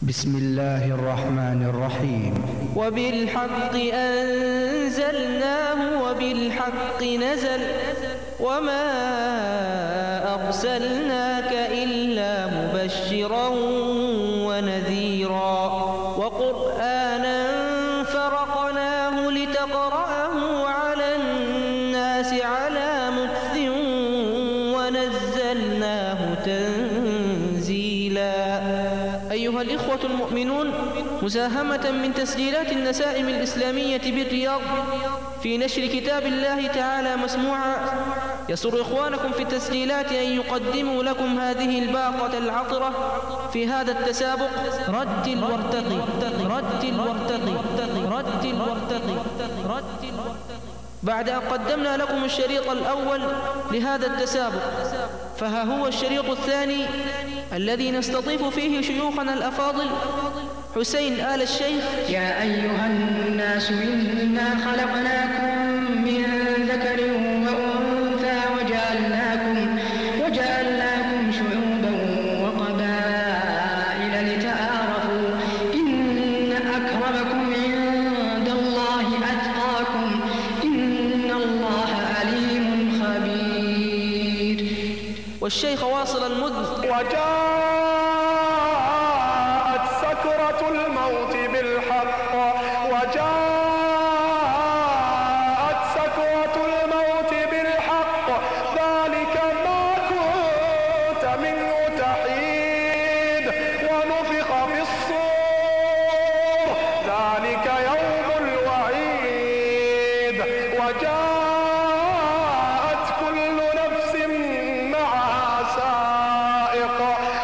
بسم الله الرحمن الرحيم. وبالحق أنزلناه وبالحق نزل وما أرسلناك إلا مبشرا ونذيرا وقرآنا فرقناه لتقرأه على الناس على مكث ونزلناه تنزيلا. أيها الإخوة المؤمنون، مساهمة من تسجيلات النسائم الإسلامية بالرياض في نشر كتاب الله تعالى مسموعا، يسر إخوانكم في التسجيلات أن يقدموا لكم هذه الباقة العطرة في هذا التسابق: رتل وارتقي رتل وارتقي رتل وارتقي رتل وارتقي. بعد أن قدمنا لكم الشريط الأول لهذا التسابق، فها هو الشريط الثاني الذي نستضيف فيه شيوخنا الأفاضل حسين آل الشيخ. يا أيها الناس إنا خلقناكم من ذكر وأنثى وجعلناكم شعوبا وقبائل لتعارفوا إن أكرمكم عند الله أتقاكم إن الله عليم خبير. والشيخ واصل المذ: وجاءت سكرة الموت بالحق وجاءت سكرة الموت بالحق ذلك ما كنت منه تحيد ونفخ في الصور ذلك يوم الوعيد وجاءت كل نفس معها سائق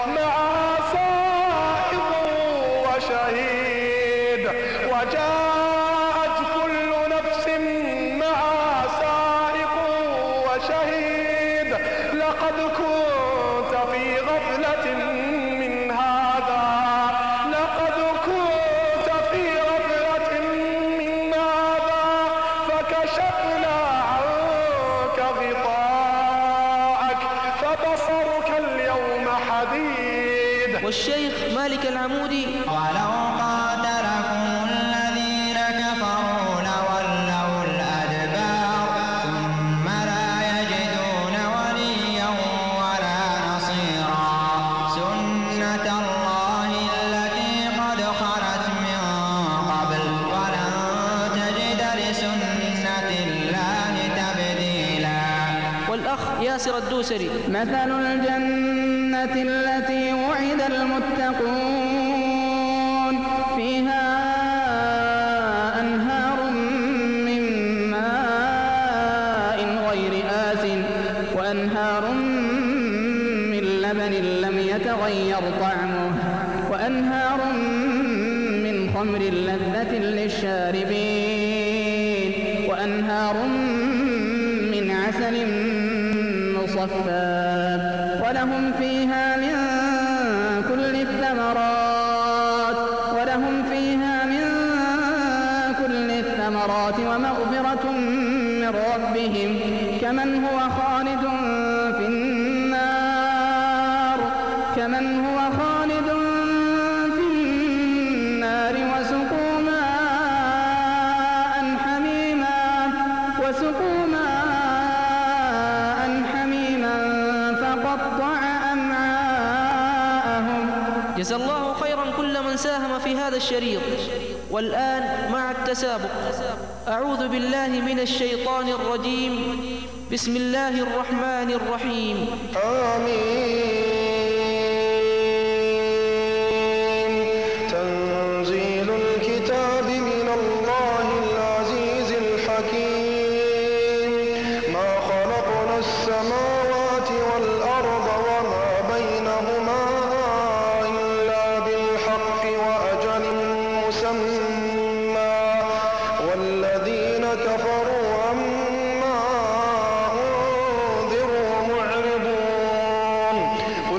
وشهيد وجاءت كل نفس معها سائق وشهيد لقد كنت في غفلة من هذا فكشفنا عنك غطاءك فبصرك اليوم حديد. والشيخ مالك العمودي: ولو قاتلكم الذين كفروا لولوا الأدبار ثم لا يجدون وليا ولا نصيرا سنة الله التي قد خلت من قبل ولن تجد لسنة الله تبديلا. والأخ ياسر الدوسري: مثل الجنة التي وعد المتقون فيها أنهار من ماء غير آسن وأنهار من لبن لم يتغير طعمه وأنهار من خمر لذة للشاربين وأنهار من عسل مصفى ولهم فيها من كل الثمرات ومغفرة من ربهم كمن هو خالد في النار وسقوا ماء حميما فقطع أمعاءهم. جزا الله خيرا كل من ساهم في هذا الشريط. والآن مع التسابق. أعوذ بالله من الشيطان الرجيم. بسم الله الرحمن الرحيم. آمين. تنزيل الكتاب من الله العزيز الحكيم. ما خلقنا السماوات والأرض وما بينهما إلا بالحق وأجل مسمى والذين كفروا عما أنذروا معرضون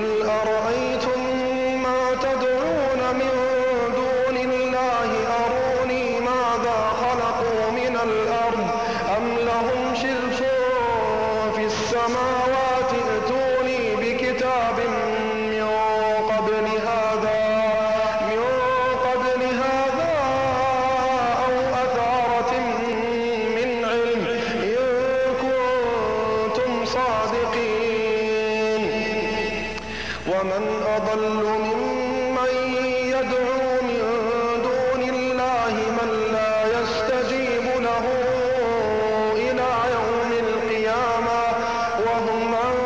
ومن أضل ممن يدعو من دون الله من لا يستجيب له إلى يوم القيامة وهم عن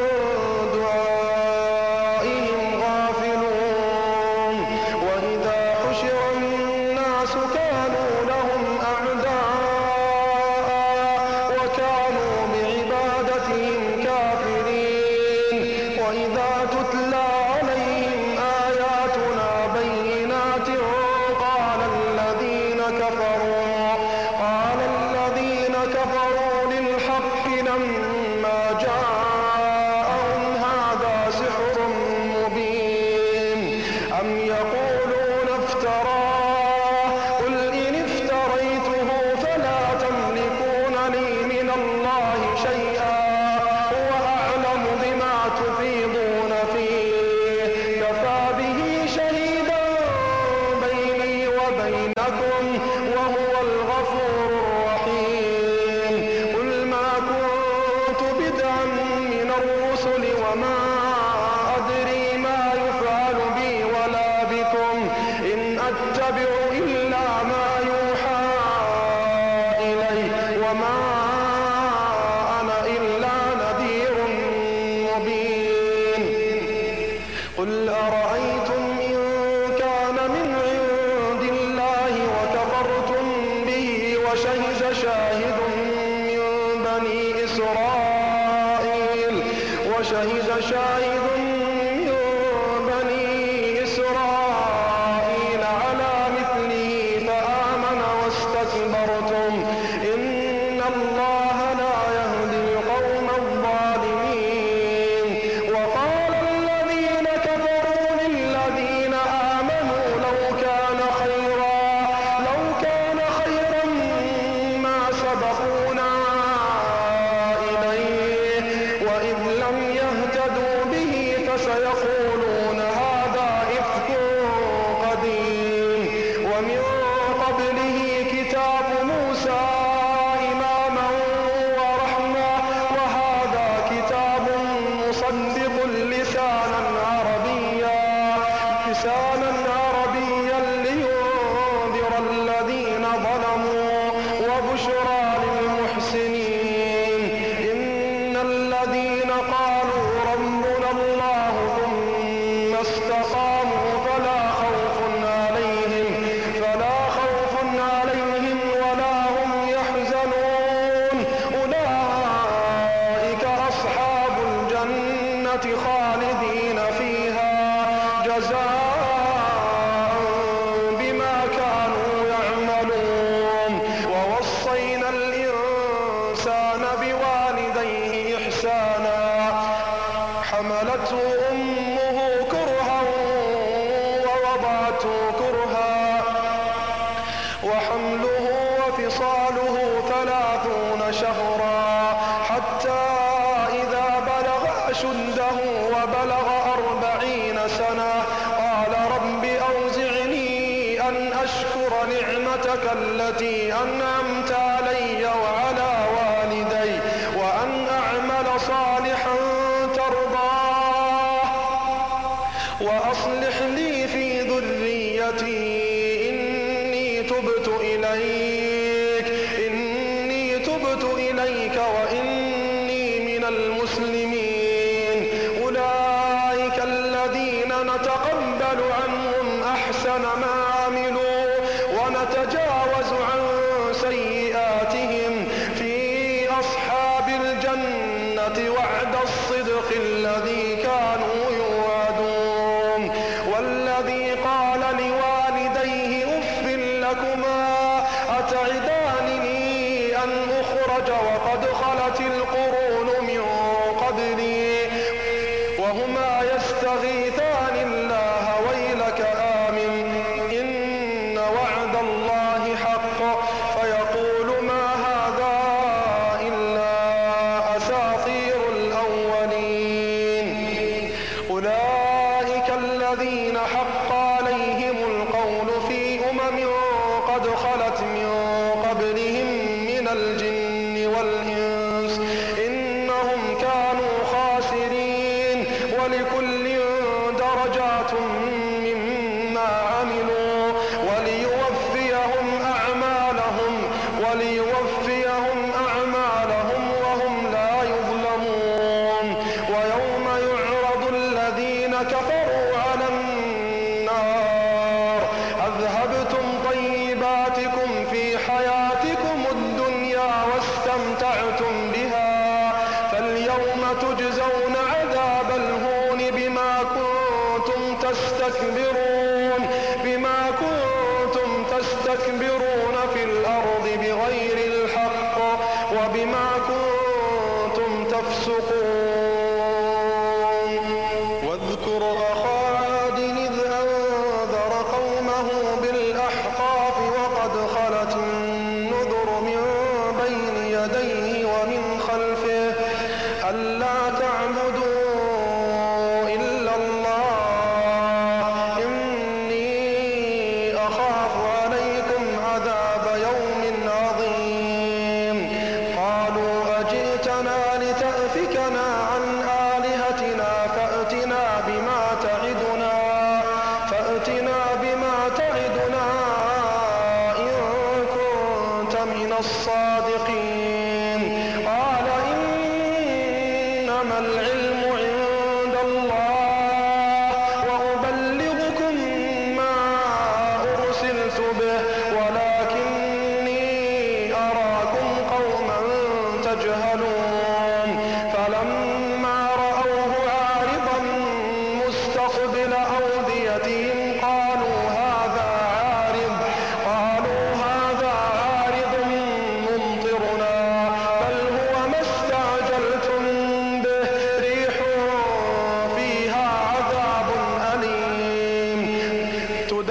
دعائهم غافلون وإذا حشر الناس كانوا لهم أعداء وكانوا بعبادتهم كافرين وإذا تتلى عليهم آياتنا بينات قال الذين كفروا للحق لما جاءهم هذا سحر مبين أم يقولون افتراه قل إن افتريته فلا تملكون لي من الله شيئا هو أعلم بما تفيضون فيه كفى به شهيدا بيني وبينكم وهو الغفور الرحيم قل ما كنت بدعا من الرسل وما أدري ما يفعل بي ولا بكم إن أتبع إلا ما يوحى إلي وما أنا إلا نذير مبين قل أرأيتم إن كان من عند الله وكفرتم به وشهد شاهد من بني إسرائيل على مثله فآمن واستكبرتم إن الله لا يهدي القوم الظالمين وقال الذين كفروا للذين آمنوا لو كان خيرا ما سبقونا إليه وإذ لم يهتدوا به فسيقولون هذا إفك قديم ومن قبله كتاب موسى إماما ورحمة وهذا كتاب مصدق لسانا عربيا لينذر الذين ظلموا وبشرى للمحسنين إن الذين قالوا ربنا الله ثم استقاموا فلا خوف عليهم ولا هم يحزنون أولئك أصحاب الجنة خالدين فيها جزاء بما كانوا يعملون ووصينا الإنسان بوالديه إحسانا حملته أمه كرها ووضعته كرها وحمله وفصاله 30 شهرا حتى إذا بلغ أشده وبلغ 40 سنة قال رب أوزعني أن أشكر نعمتك التي أنعمت علي وعلى والدي وأن أعمل صالحا ترضاه وأصلح لي في ذريتي إني تبت إليك وإني من المسلمين أولئك الذين نتقبل عنهم أحسن ما عملوا ونتجاوز عن سيئاتهم في أصحاب الجنة وعد الصدق الذي كانوا يوعدون والذي قال لوالديه أف لكما أتعدانني أن أخرج وقد خلت القرون من قبلي وهما يستغيثان الله ويلك آمن إن وعد الله حق فيقول ما هذا إلا أساطير الأولين أولئك الذين حق عليهم القول في أمم قد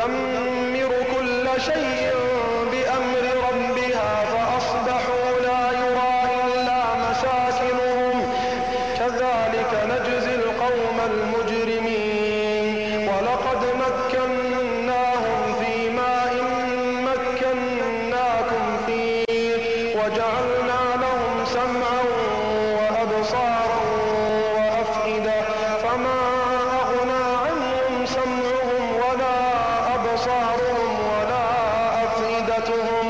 تدمر كل شيء بأمر ربها فأصبحوا لا يرى إلا مساكنهم كذلك نجزي القوم المجرمين ولقد مكناهم في ماء مكناكم فيه وجعلنا لهم سمعا وأبصارا وأفئدة فما أغنى عنهم سمعهم ولا أبصارهم ولا أفئدتهم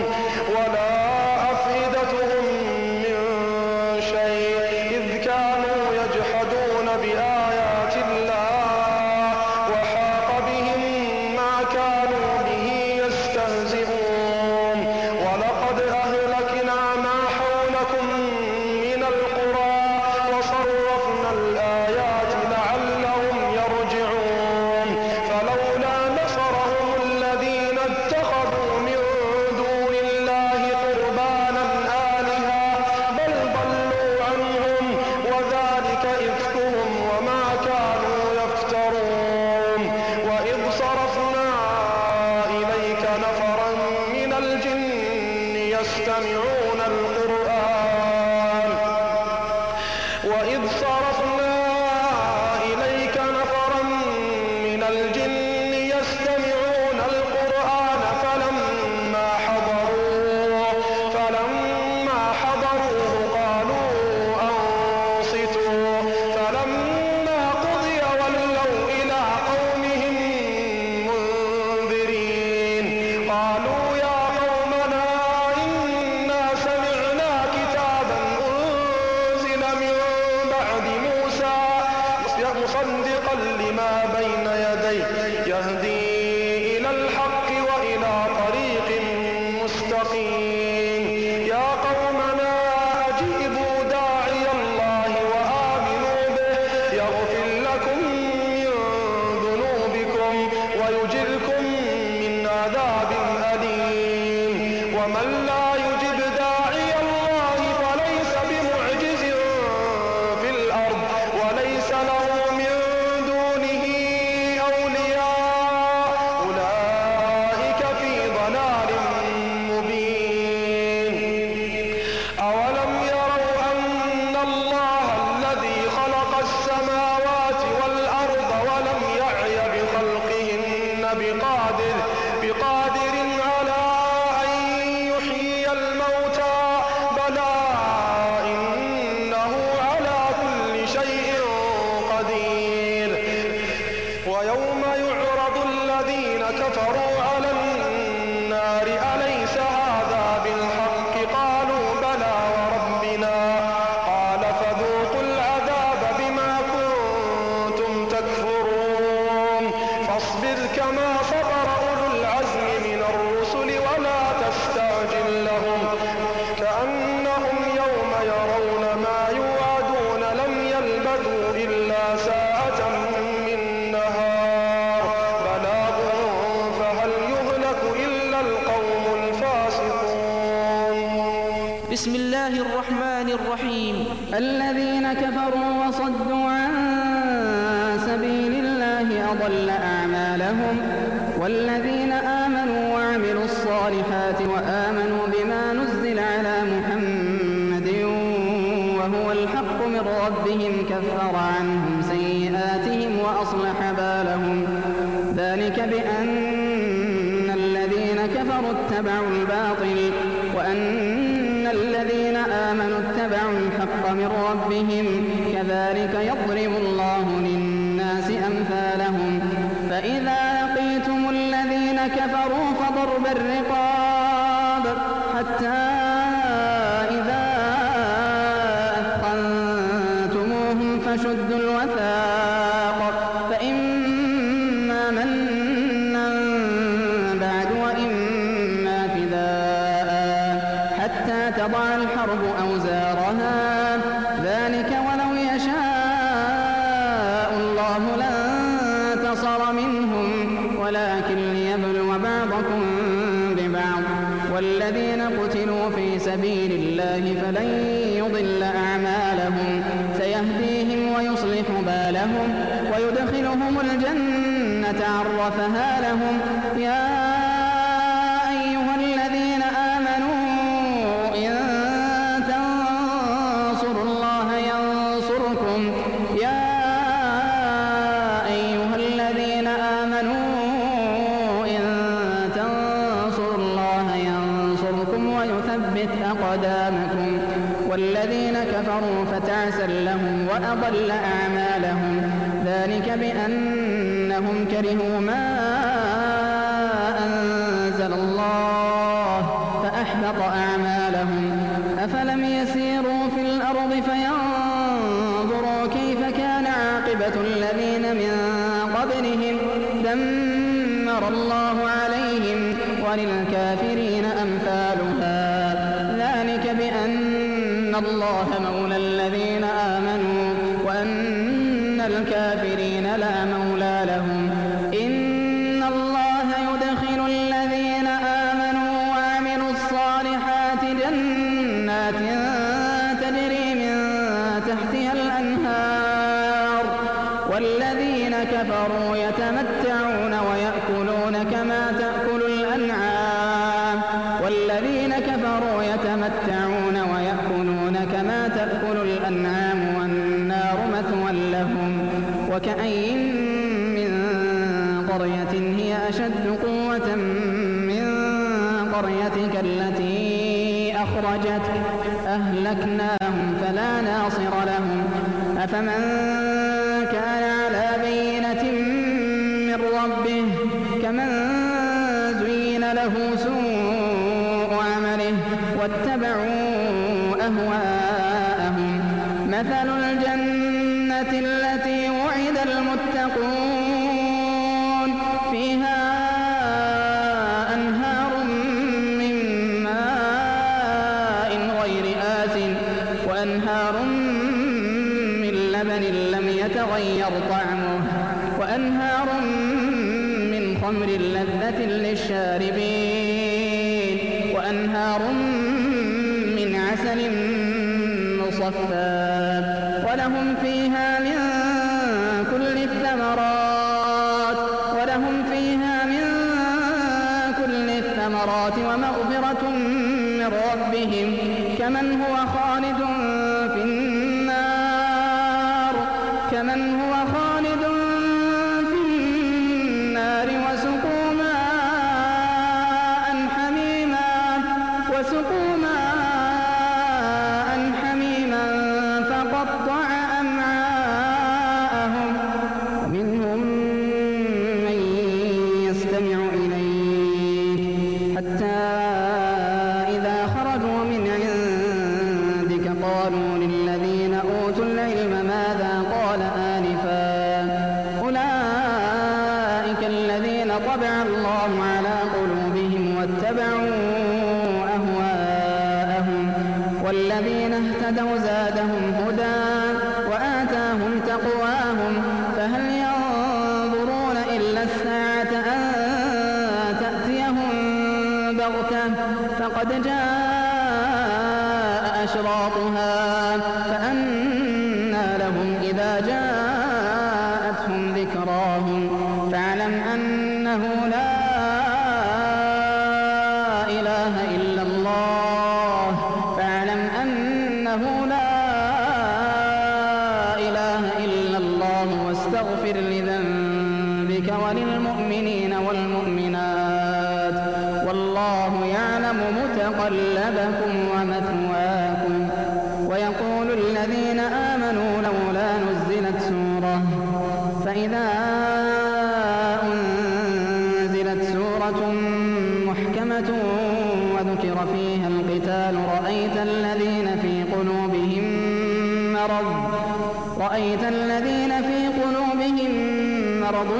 من شيء إذ كانوا يجحدون بآيات الله وحاق بهم ما كانوا به يستهزئون ولقد أهلكنا ما حولكم من القرى وصرفنا الآيات لعلهم يرجعون فلولا نصرهم الذين اتخذوا من دون الله قربانا آلهة بل ضلوا عنهم وذلك إفكهم وما كانوا يفترون وإذ صرفنا إليك نفرا من الجن يستمعون القرآن فلما حضروه قالوا أنصتوا فلما قضي ولوا إلى قومهم منذرين قالوا يا قومنا إنا سمعنا كتابا أنزل من بعد موسى مصدقا لما بين يديه يهدي إلى الحق وإلى طريق مستقيم يا قومنا أجيبوا داعي الله وآمنوا به يغفر لكم من ذنوبكم ويجركم من عذاب أليم ومن لا يجب داعي الله فليس بمعجز في الأرض وليس له من دونه أولياء أولئك في ضلال مبين أولم يروا أن الله الذي خلق السماوات والأرض ولم يعي بخلقهن بقادر على أن يحيي الموتى بلى إنه على كل شيء قدير ويوم يعرض الذين كفروا على النار أليس هذا بالحق قالوا بلى وربنا قال فذوقوا العذاب بما كنتم تكفرون فاصبر كما صبر أولو العزم من الرسل ولا تستعجل لهم كأنهم يوم يرون ما يوعدون لم يلبثوا إلا ساعة من نهار بلاغ فهل يهلك إلا القوم الفاسقون بسم الله الرحمن الرحيم الذين كفروا وصدوا عن سبيل الله أضل أعمالهم والذين آمنوا وعملوا الصالحات وآمنوا بما نزل على محمد وهو الحق من ربهم كفر عنهم سيئاتهم وأصلح بالهم ذلك بأن الذين كفروا اتبعوا الباطل وأن الذين آمنوا اتبعوا الحق من ربهم كذلك يضرب الله للناس أمثالهم فإذا لقيتم الذين كفروا فضرب الرقاب حتى إذا أثخنتموهم فشدوا الوثاق فإما منا بعد وإما فداء حتى تضع الحرب أوزارها ذلك ولو يشاء الله لانتصر منهم ولكن ليبلو بعضكم ببعض والذين قتلوا في سبيل الله فلن يضل أعمالهم سيهديهم ويصلح بالهم ويدخلهم الجنة عرفها لهم. يا أيها الذين آمنوا إن تنصروا الله ينصركم. يا أيها الذين آمنوا إن تنصروا الله ينصركم ويثبت أقدامكم. والذين كفروا فتعسا لهم وأضل أعمالهم. ذلك بأنهم كرهوا ما أنزل الله فأحبط أعمالهم. أفلم يسيروا في الأرض فينظروا كيف كان عاقبة الذين من قبلهم دمر الله عليهم وللكافرين أمثالها. ذلك بأن الله مولى الذين آمنوا وأن الكافرين لا مولى لهم. إن الله يدخل الذين آمنوا وعملوا الصالحات جنات تجري من تحتها الأنهار. والذين كفروا يتمتعون ويأكلون كما تأكل الأنعام. والذين كفروا يتمتعون ويأكلون كما تأكل الأنعام والنار مثوى لهم. وكأين من قرية هي أشد قوة من قريتك التي أخرجتك أهلكناهم فلا ناصر لهم. أفمن كان على بينة من ربه كمن زين له سوء عمله واتبعوا أهواءهم. مثل الجنة التي وعد المتقون فيها أنهار من ماء غير آسن وأنهار من لبن لم يتغير طعمه وأنهار من خمر لذة للشاربين وأنهار من عسل مصفى ولهم فيها من كل الثمرات ومغفرة من ربهم كمن هو خالد في النار وسقوا ماء حميما فقطع أمعاءهم. ومنهم من يستمع إليك حتى إذا خرجوا من عندك قالوا للذين أوتوا العلم ماذا قال آنفا أولئك الذين طبع الله على قلوبهم واتبعوا أهواءهم. والذين اهتدوا زادهم هدى وآتاهم تقواهم. فهل ينظرون إلا الساعة أن تأتيهم بغتة فقد جاء أشراطها فأنى لهم إذا جاءتهم ذكراهم. فاعلم أنه لا إله إلا الله واستغفر لذنبك وللمؤمنين والمؤمنات والله يعلم متقلبكم ومثواكم. ويقول الذين آمنوا لولا نزلت سورة فإذا أنزلت سورة محكمة وذكر فيها القتال رأيت الذين في قلوبهم مرض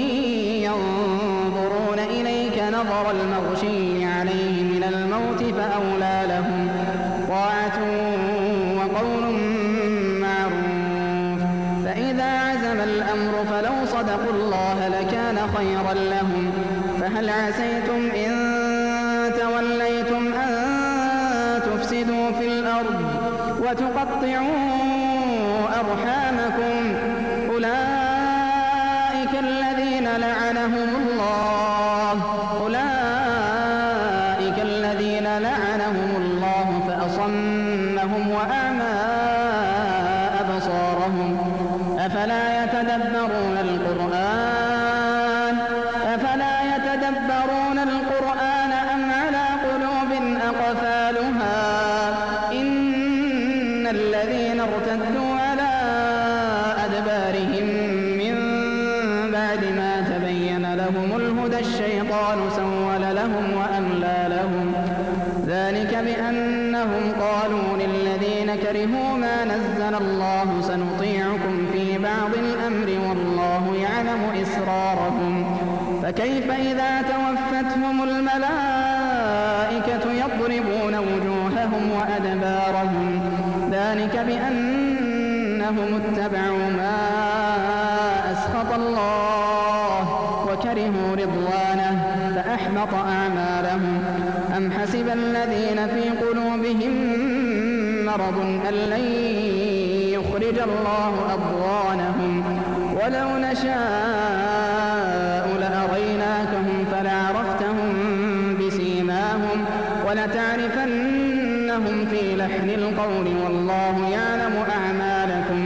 ينظرون إليك نظر المغشي عليه من الموت فأولى لهم طاعة وقول معروف. فإذا عزم الأمر فلو صدقوا الله لكان خيرا لهم. فهل عسيتم إن توليتم أن تفسدوا في الأرض وتقطعوا أرحامكم. أولئك الذين لعنهم يتدبرون القرآن أم على قلوب أقفالها إن الذين ارتدوا على أدبارهم من بعد ما تبين لهم الهدى الشيطان سول لهم وأملى لهم ذلك بأنهم قالوا للذين كرهوا ما نزل الله سنطيعكم في بعض الأمر والله يعلم إسرارهم فكيف إذا توفتهم الملائكة يضربون وجوههم وأدبارهم ذلك بأنهم اتبعوا ما أسخط الله وكرهوا رضوانه فأحبط أعمالهم أم حسب الذين في قلوبهم مرض أن لن يخرج الله أضغانهم ولو نشاء لأريناكهم فلعرفتهم بسيماهم ولتعرفنهم في لحن القول والله يعلم أعمالكم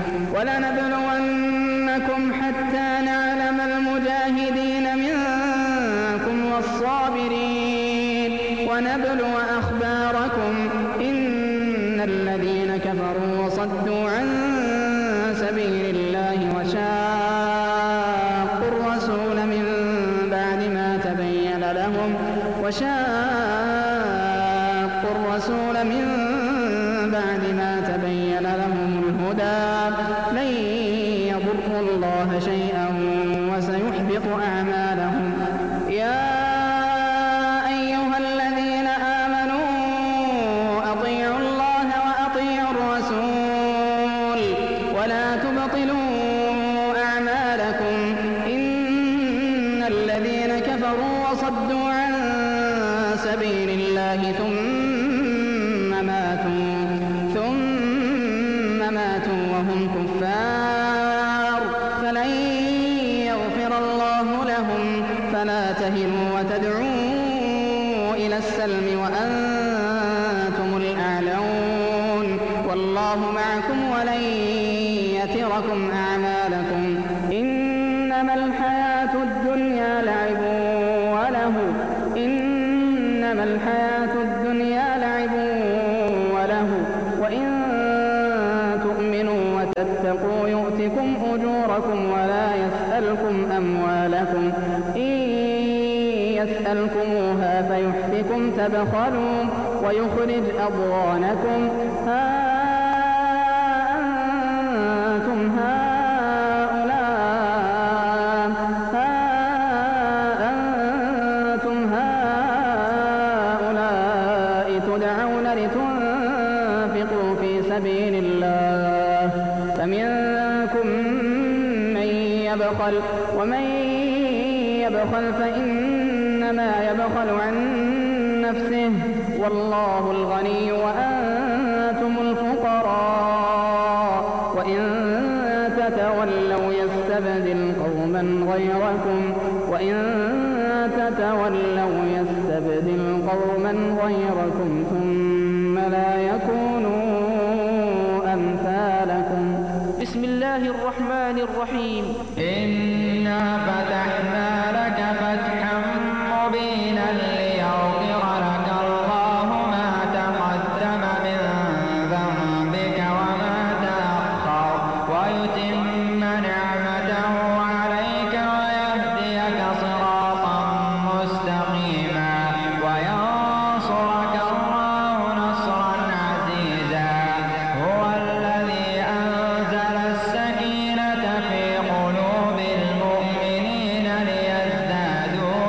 ولنبلونكم حتى نعلم المجاهدين منكم والصابرين ونبلو أخباركم إن الذين كفروا وصدوا عن سبيل الله وشاقوا الرسول من بعد ما تبين لهم الهدى لن يضروا الله شيئا وسيحبط أعمالهم يا أيها الذين آمنوا أطيعوا الله وأطيعوا الرسول ولا تبطلوا أعمالكم إن الذين كفروا وصدوا عن سبيل الله ثم ماتوا وهم كفار فلن يغفر الله لهم فلا تهنوا وتدعوا إلى السلم وأنتم الأعلون والله معكم ولن يتركم أعمالكم إنما الحياة الدنيا لعب وله وإن تؤمنوا وتتقوا يؤتكم أجوركم ولا يسألكم أموالكم إن يسألكموها فيحفكم تبخلوا ويخرج أضغانكم ها أنتم هؤلاء تدعون لتنفقوا في سبيل الله فمنكم من يبخل ومن يبخل فإنما يبخل عن نفسه والله الغني وأنتم الفقراء وإن تتولوا يستبدل قوما غيركم ثم لا يكونوا أمثالكم بسم الله الرحمن الرحيم إنا فتحنا لك فتحا مبينا ليغفر لك الله ما تقدم من ذنبك وما تأخر ويتم نعمته عليك ويهديك صراطا مستقيما وينصرك الله نصرا عزيزا هو الذي أنزل السكينة في قلوب المؤمنين ليزدادوا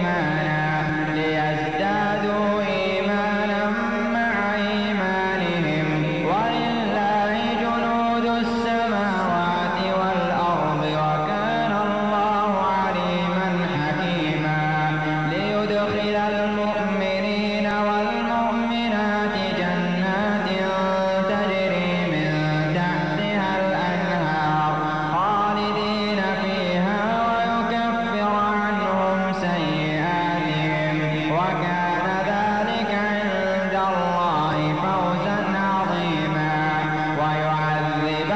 إيمانا مع إيمانهم ولله جنود السماوات والأرض وكان الله عليما حكيما ليدخل المؤمنين والمؤمنات جنات تجري من تحتها الأنهار خالدين فيها ويكفر عنهم سيئاتهم وكان ذلك عند الله فوزا عظيما ويعذب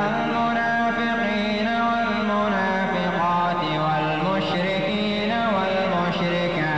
المنافقين والمنافقات والمشركين والمشركات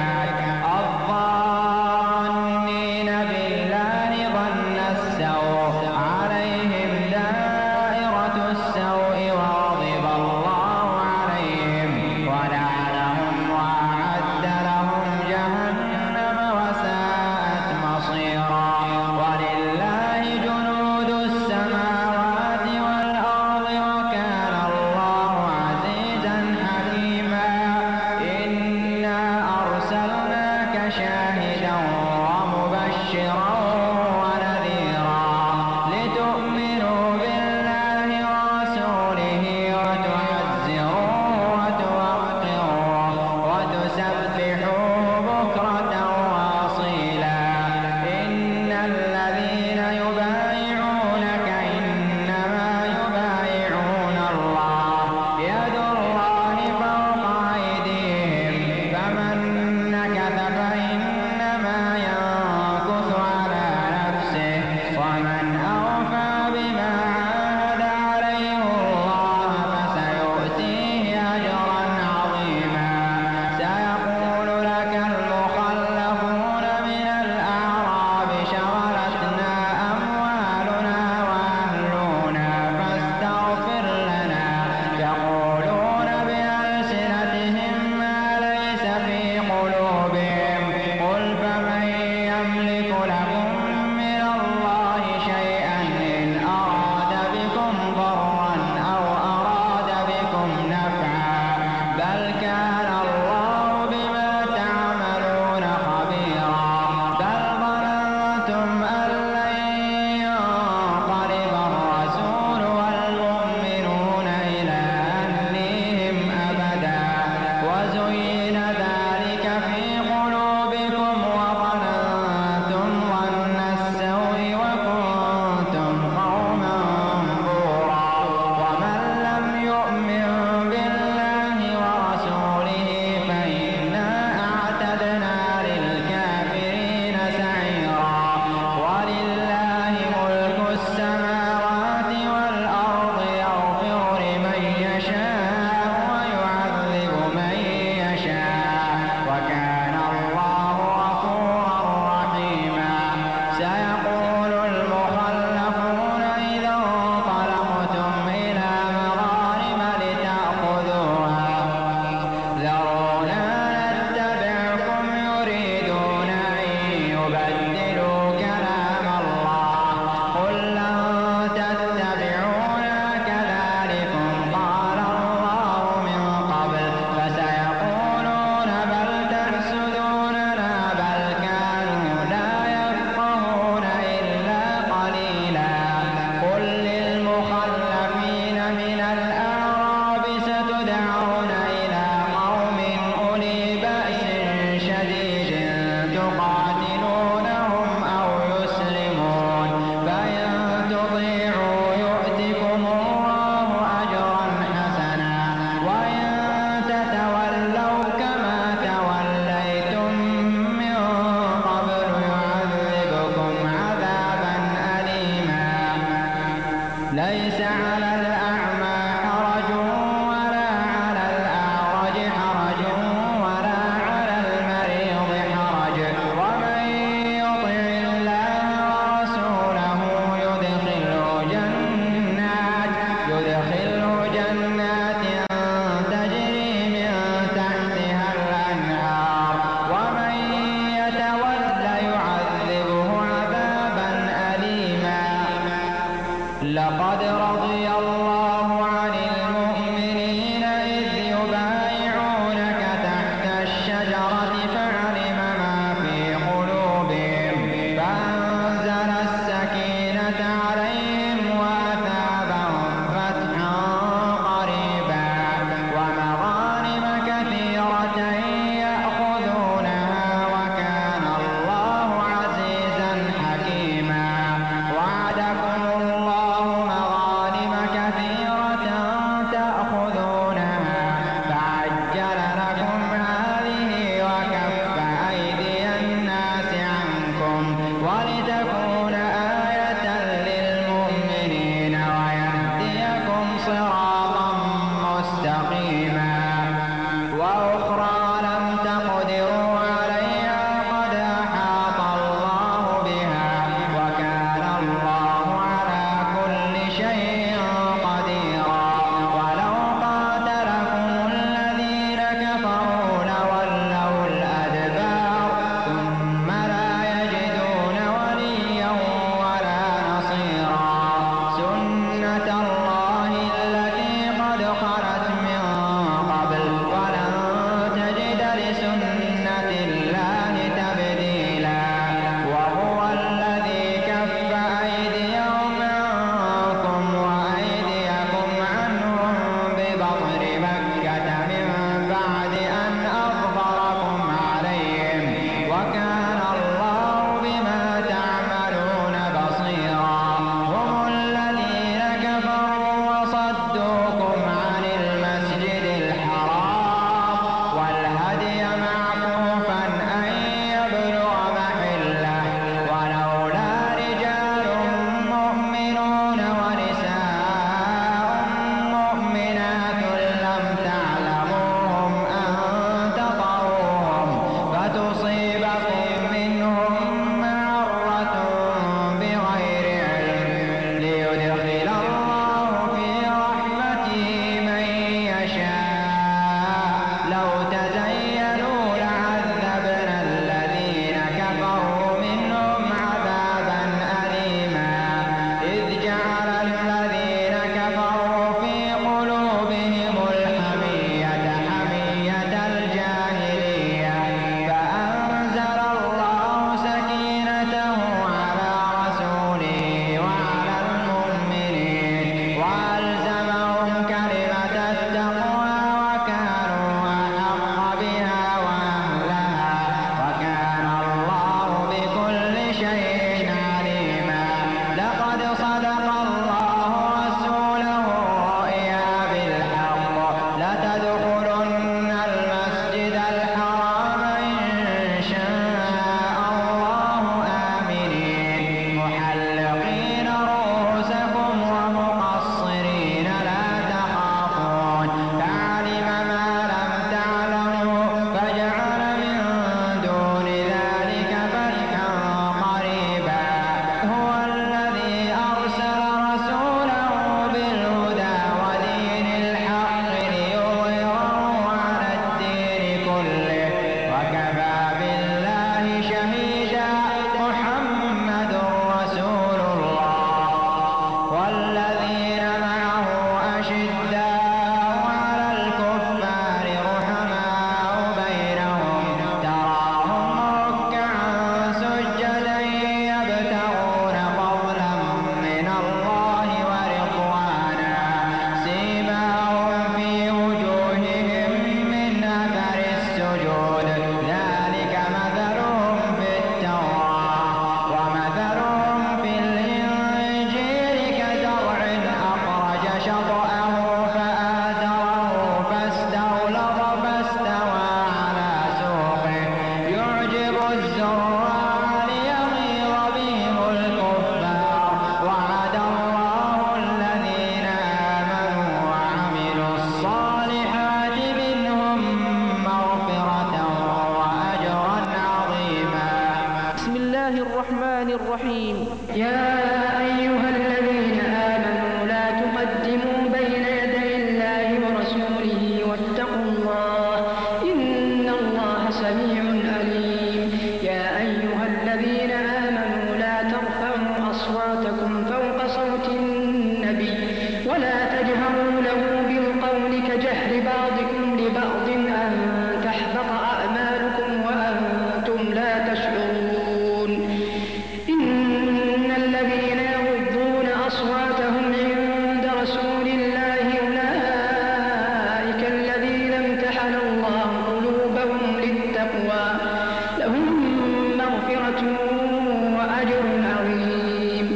الزراع ليغيظ بهم الكفار. وعد الله الذين آمنوا وعملوا الصالحات منهم مغفرة وأجرا عظيما. بسم الله الرحمن الرحيم. يا أيها الذين آمنوا لا تقدموا بين يدي الله ورسوله واتقوا الله إن الله سميع عليم. يا أيها الذين آمنوا لا ترفعوا أصواتكم فوق صوت النبي ولا تجهروا له بالقول كجهر بعضكم لبعض أن تحبط أعمالكم وأنتم لا تشعرون. إن الذين يغضون أصواتهم عند رسول الله أولئك الذين امتحن الله قلوبهم للتقوى لهم مغفرة وأجر عظيم.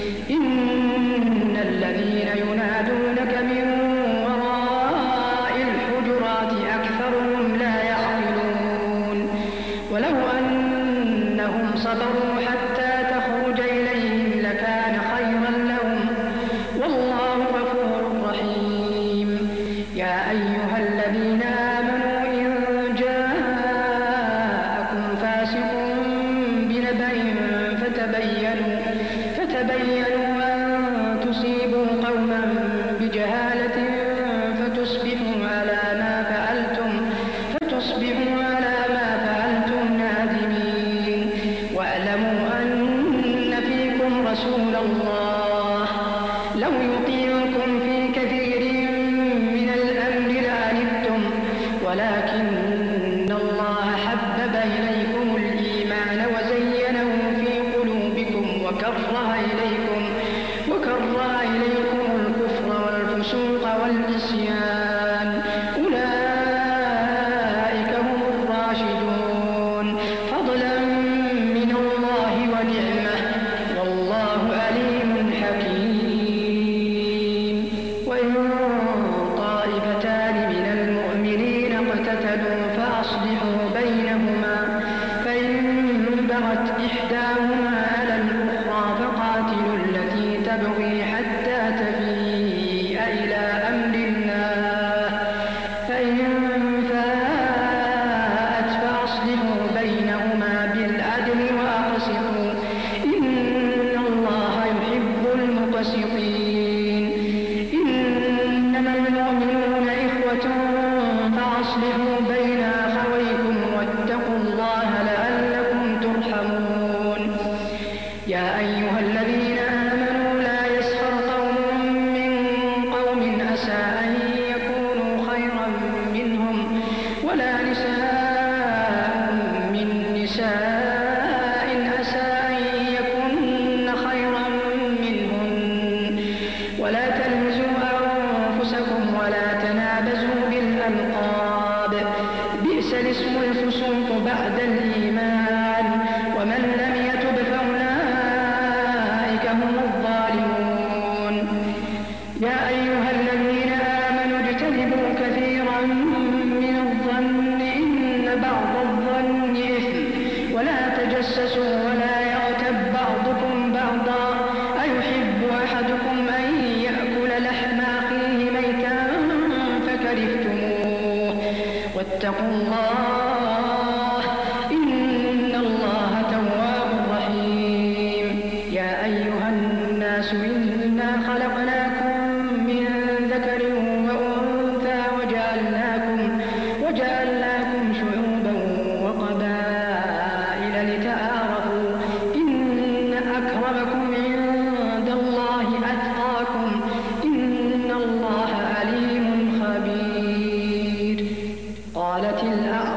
إن الذين ينادونك من وراء الحجرات أكثرهم لا يعقلون. ولو أنهم صبروا حتى تخرج إليهم لكان خيرا لهم والله غفور رحيم. يا أيها الذين آمنوا إن جاءكم فاسق بنبأ فتبينوا أن تصيبوا قوما بجهالة فتصبحوا على ما فعلتم نادمين. واعلموا أن فيكم رسول الله لو يطيعكم في كثير من الأمر لعنتم ولكن الله حبب إليكم الإيمان وزينه في قلوبكم وكره إليكم الكفر والفسوق والعصيان أولئك هم الراشدون فضلا من الله ونعمة والله عليم حكيم. وإن طائفتان من المؤمنين اقتتلوا فأصلحوا بينهما فإن بغت إحداهما على الأخرى فقاتلوا التي تبغي حتى تفيء إلى أمر الله فإن فاءت فأصلحوا بينهما بالعدل وأقسطوا إن الله يحب المقسطين. إنما المؤمنون إخوة فأصلحوا بين أخويكم واتقوا الله لعلكم ترحمون. يا أيها الذين آمنوا لا يسخر قوم من قوم عسى أن يكونوا خيرا منهم ولا نساء من نساء عسى أن يكن خيرا منهن ولا تلمزوا أنفسكم ولا تنابزوا بالألقاب بئس الاسم الفسوق بعد الإيمان ومن لم يتب فأولئك هم الظالمون. يا أيها الذين آمنوا اجتنبوا كثيرا من الظن إن بعض الظن إثم ولا تجسسوا ولا يغتب بعضكم بعضا أيحب أحدكم أن يأكل لحم أخيه ميتا فكرهتموه واتقوا الله إن الله تواب رحيم. يا أيها الناس إنا خلقناكم من ذكر وأنثى وجعلناكم شعوبا وقبائل لتعارفوا إن أكرمكم عند الله أتقاكم إن الله عليم خبير. قالت الأعراب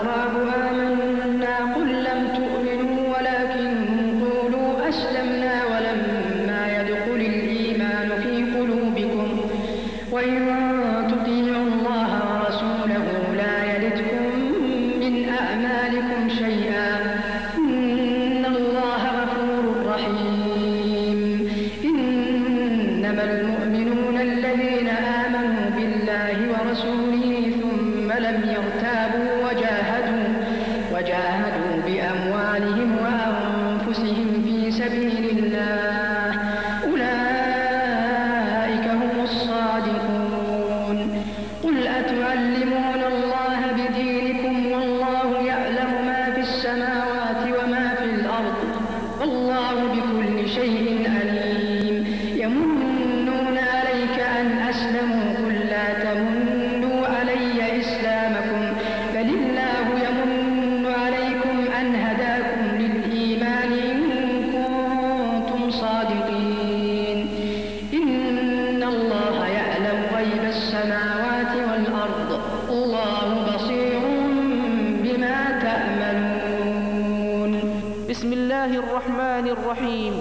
بسم الله الرحمن الرحيم.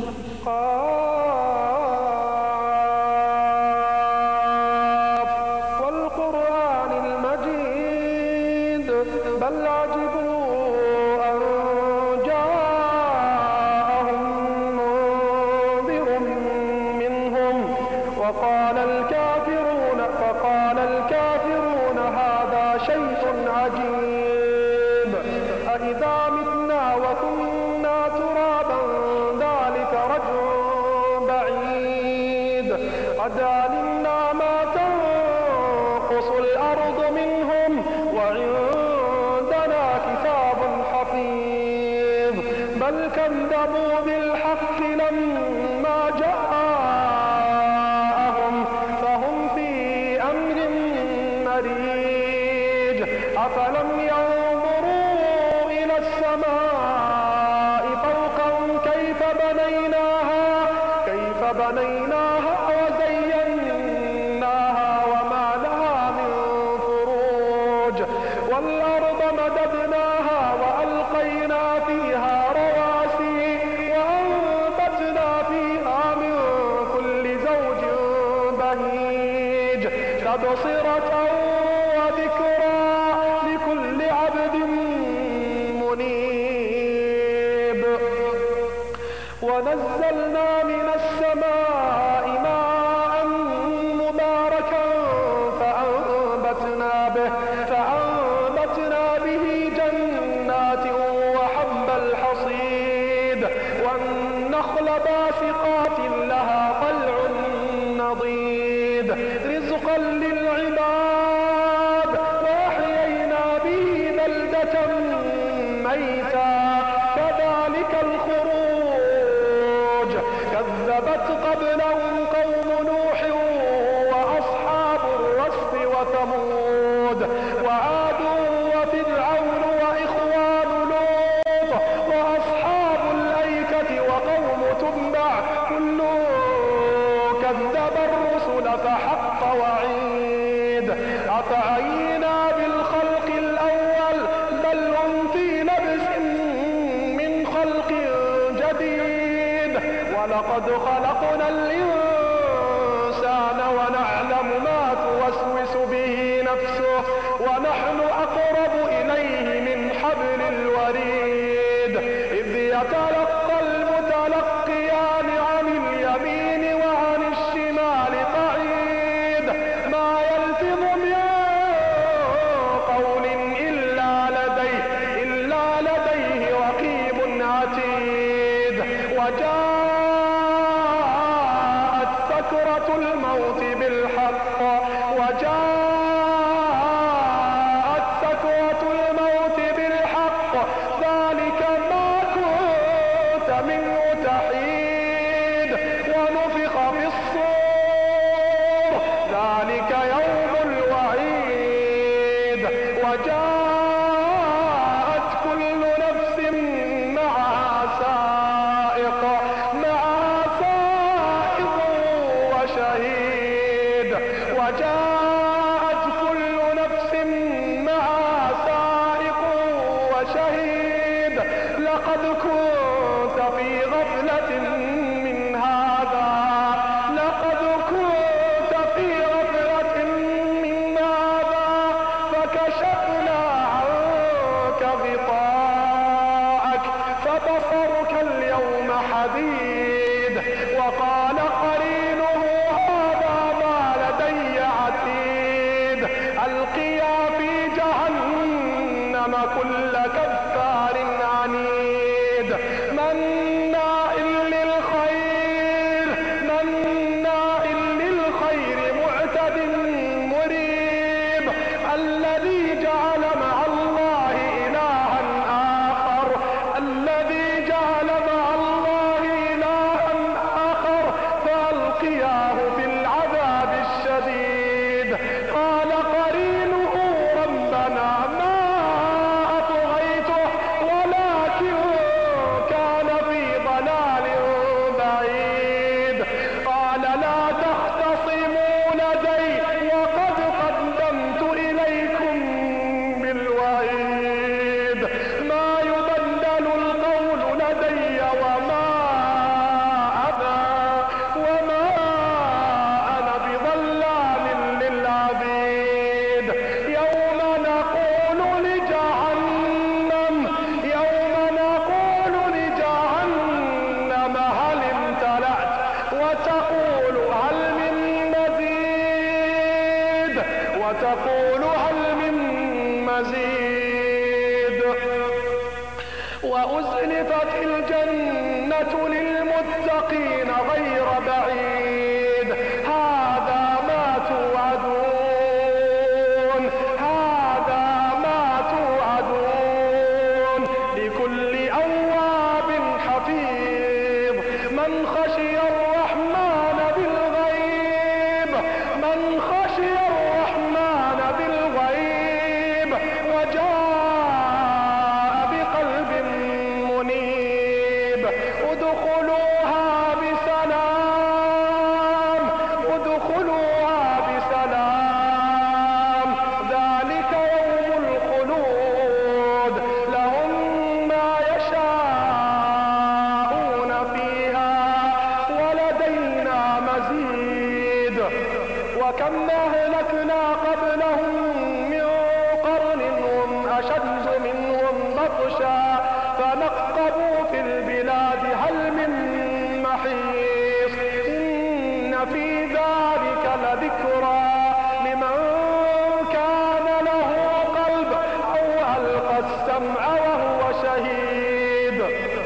والقرآن المجيد بل عجبوا أن جاءهم منذر منهم فقال الكافرون هذا شيء عجيب أإذا متنا وكنا ترابا ذلك رجع بعيد قد علمنا ما تنقص الأرض منهم وعندنا كتاب حفيظ بل كذبوا بالحق لما جاءهم فهم في أمر مريج أفلم ينظروا إلى السماء فوقهم كيف بنيناها وزيناها وما لها من فروج والأرض مددناها وألقينا فيها رواسي وأنبتنا فيها من كل زوج بهيج تبصرة وذكرى لكل عبد منيب ونزلنا من السماء ماء مباركا فأنبتنا به جنات وحب الحصيد والنخل باسقات لها طلع نضيد رزقا للعباد وأحيينا به بلدة ميتا كذلك الخروج كذبت قبلهم قوم نوح وأصحاب الرس وثمود وعاد وفرعون وإخوان لوط وأصحاب الأيكة وقوم تبع كل كذب الرسل فحق وعيد أفعينا بالخلق الأول بل هم في لبس من خلق جديد ولقد خلقنا الإنسان ونعلم ما توسوس به نفسه ونحن أقرب إليه من حبل الوريد إذ يتلقى المتلقيان عن اليمين وعن الشمال قعيد ما يلفظ من قول إلا لديه رقيب عتيد وجاءت سكرة الموت بالحق ذلك ما كنت منه تحيد ونفخ في الصور ذلك يوم الوعيد وجاءت كل نفس معها سائق وشهيد وجاءت كل نفس معها سائق وشهيد لقد كنت في غفلة من هذا فكشفنا عنك غطاءك فبصرك اليوم حديد وقال قرينه هذا ما لدي عتيد ألقيا في جهنم كل كفار عنيد مناع للخير معتد مريب الذي جعل مع الله إلها آخر فألقياه في العذاب الشديد قال قرينه ربنا ما أطغيته ولكن كان في وأزلفت الجنة للمتقين غير بعيد هذا ما توعدون هذا ما توعدون لكل أواب حفيظ من خشي الرحمن بالغيب من خشي الرحمن بالغيب وجاء بقلب منيب ادخلوها بسلام ادخلوها بسلام ذلك يوم الخلود لهم ما يشاءون فيها ولدينا مزيد وكم أهلكنا قبلهم من قرن هم أشد منهم بطشا فنقبوا في البلاد هل من محيص إن في ذلك لذكرى لمن كان له قلب أو ألقى السمع وهو شهيد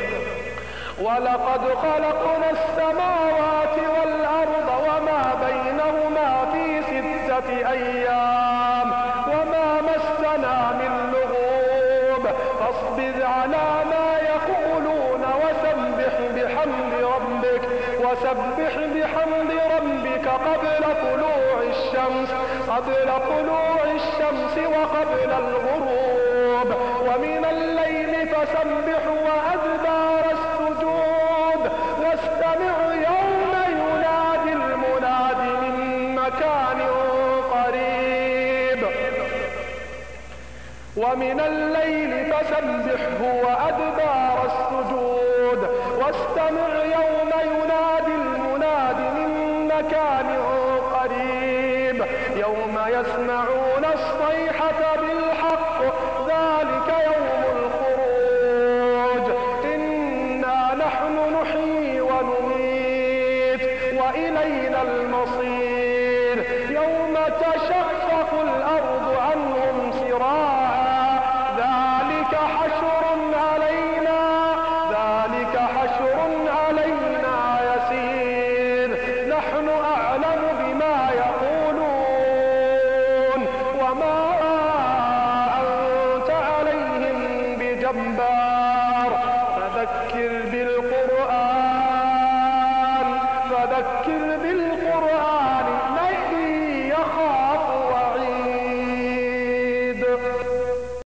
ولقد خلقنا السماوات والأرض وما بينهما في 6 أيام وما مسنا من لغوب فاصبر على ما يقولون وسبح بحمد ربك قبل طلوع الشمس وقبل الغروب ومن الليل فسبح وأدبار السجود واستمع يوم ينادي المناد من مكان قريب ومن الليل فسبحه وأدبار السجود واستمع يوم ينادي المناد من مكان قريب يوم يسمعون الصيحة بالحق ذلك يوم الخروج إنا نحن نحيي ونميت وإلينا المصير يوم تشقق الأرض عنهم سراعا ذلك حشر علينا يسير نحن أعلم بما يقولون وما أنت عليهم بجبار فذكر بالقرآن